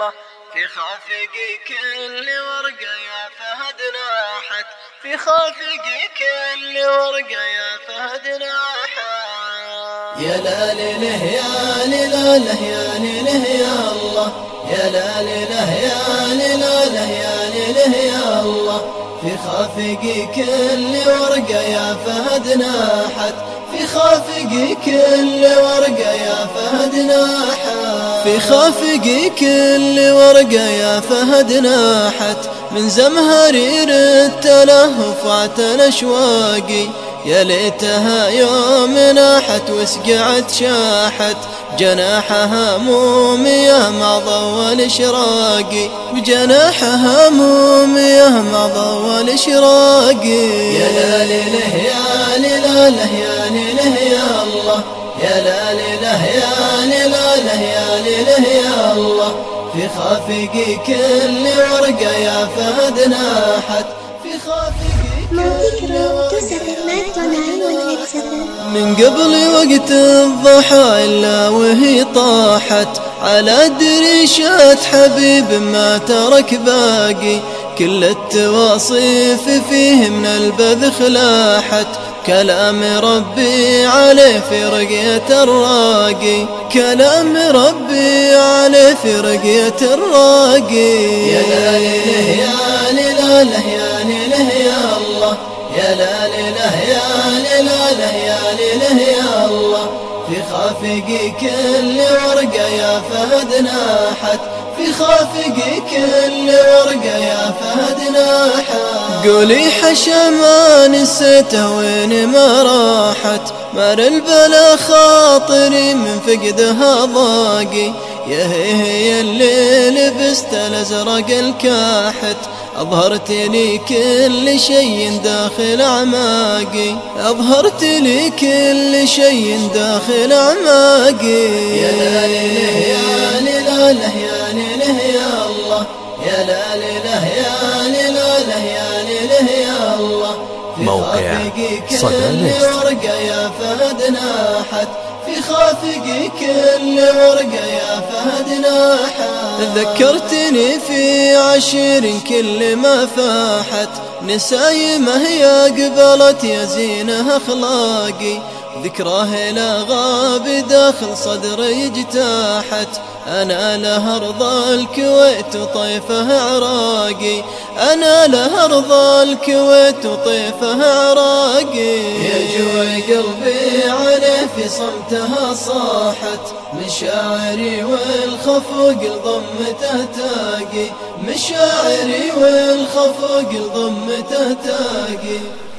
الله في خافق كل ورقة يا فهد ناحت، في خافق كل ورقة يا فهد ناحت. يا لا لله يا لله يا لله يا الله، يا لا لله يا لله يا لله يا الله، في خافق كل ورقة يا فهد ناحت، في خافق كل ورقة يا فهد ناحت، في خافق كل ورقة يا فهد ناحت، من زمهرير التلهف عتل أشواقي، يا ليتها يوم ناحت وسقعت شاحت، جناحها مومية مع ضوء الإشراقي، بجناحها مومية مع ضوء الإشراقي. يا لا لله يا لله يا لله يا الله، يا لا لله يا لله يا لله يا الله، في خافق كل ورقة يا فهد ناحت، في خافق كل ورقة. من قبل وقت الضحى إلا وهي طاحت على دريشات حبيب ما ترك باقي، كل التواصيف فيه من البذخ لاحت، كلام ربي عليه في رقية الراقي، كلام ربي عليه في رقية الراقي. يا لا لله يا لله يا لله يا الله، يا لا لله يا لله يا لله يا الله، في خافق كل ورقة يا فهد ناحت، في خافق كل ورقة يا فهد ناحت. قولي حشا ما نسيته وين ما راحت، مر البلا خاطري من فقدها ضاقي، يا هي اللي لبست الازرق الكاحت، أظهرت لي كل شيء داخل أعماقي، أظهرت لي كل شيء داخل أعماقي. يا لا لله يا لله يا لله يا الله، يا لا لله يا لله يا لله يا الله، في خافق كل ورقة يا فهد ناحت، في خافق كل ورقة يا فهد ناحت. ذكرتني في عشير كل ما فاحت، نسايمه يا قبلت يا زينه أخلاقي، ذكراه لا غاب داخل صدري اجتاحت، أنا له أرض الكويت وطيفه عراقي، أنا له أرض الكويت وطيفه عراقي. يجوع قلبي عليه في صمتها صاحت، مشاعري والخفوق لضمته تاقي، مشاعري والخفوق لضمته تاقي.